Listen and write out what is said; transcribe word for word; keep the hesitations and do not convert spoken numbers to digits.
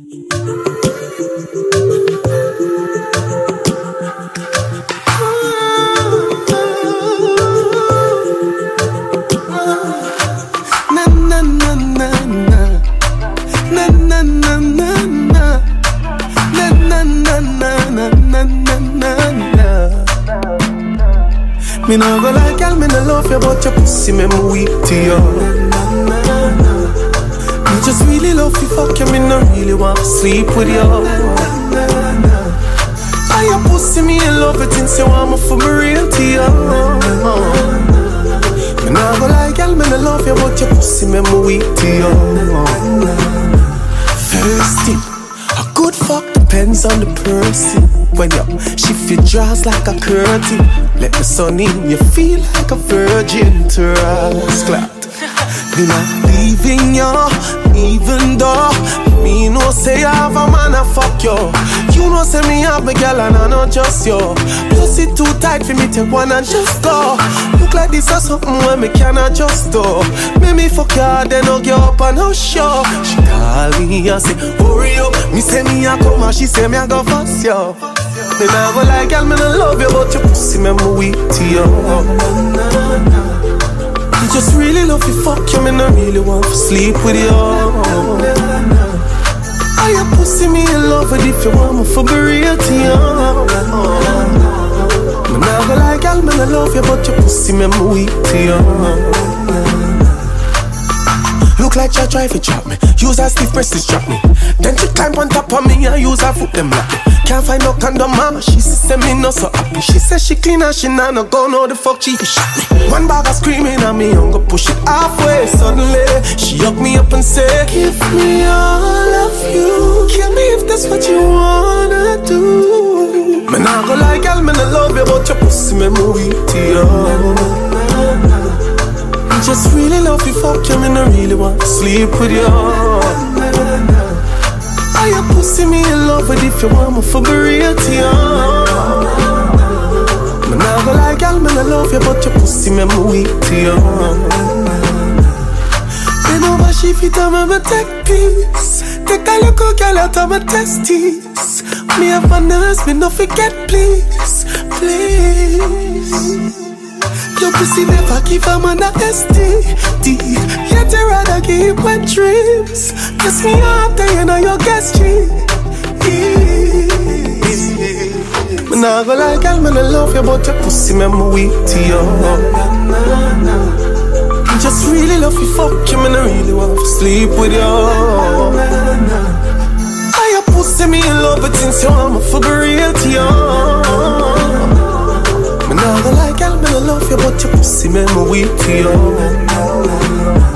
Me no go like girl, me no love you, but your pussy make me weak to you. Me just really love you, fuck you, me no really want to sleep with you. Why your pussy me in love with things you want me for me real to you. Me no go like girl, me no love you, but your pussy make me weak to you. First thing, a good fuck depends on the person. When you shift your jaws like a curtain, let the sun in, you feel like a virgin to us. Me not leaving you, even though me no say I have a man a fuck you. You know say me have my girl and I not just you. Plus it too tight for me to wanna just go. Look like this or something when me cannot just do. Make me fuck you, then I'll get up and I'll show. She call me and say, hurry up. Me say me a come and she say me a go fast you. Me nah go like girl, me no love you, but your pussy make me weak to you. I just really love you, fuck you, me no really want to sleep with you. I your pussy me in love with if you want me for be real to you. Me nah go like girl, me no love you, but your pussy make me weak to you. Look like you try to trap me. Use her stiff breasts trap me. Then she climb on top of me and use her foot them like me. Can't find no condom, mama. She say me no so happy. She say she clean and she nah no go. No the fuck she shot me. One bag of screaming at me, I'm gonna push it halfway. Suddenly she hug me up and say, give me all of you. Kill me if that's what you wanna do. Me nah go like girl, me no love you, but your pussy me weak to you. Just really love you, fuck you, me no really want to sleep with you. I your pussy me in love with if you want me for be real to you. Me nah go like girl, me no love you, but your pussy make me weak to you. Bend over, she fit on me take peace. Take a look, girl, out of my testes. Me have my nerves, me no forget, please, please. Your pussy never give a man a S T D. Yet you rather keep wet dreams. Kiss me up there, you know your guest tree. Me nah go like girl, me no love you, but your pussy make me weak to you. I just really love you, fuck you, me no really want to sleep with you. I your pussy me in love with things you want me for be real to you. Me nah go like girl, me no love you, but your pussy make me weak to you.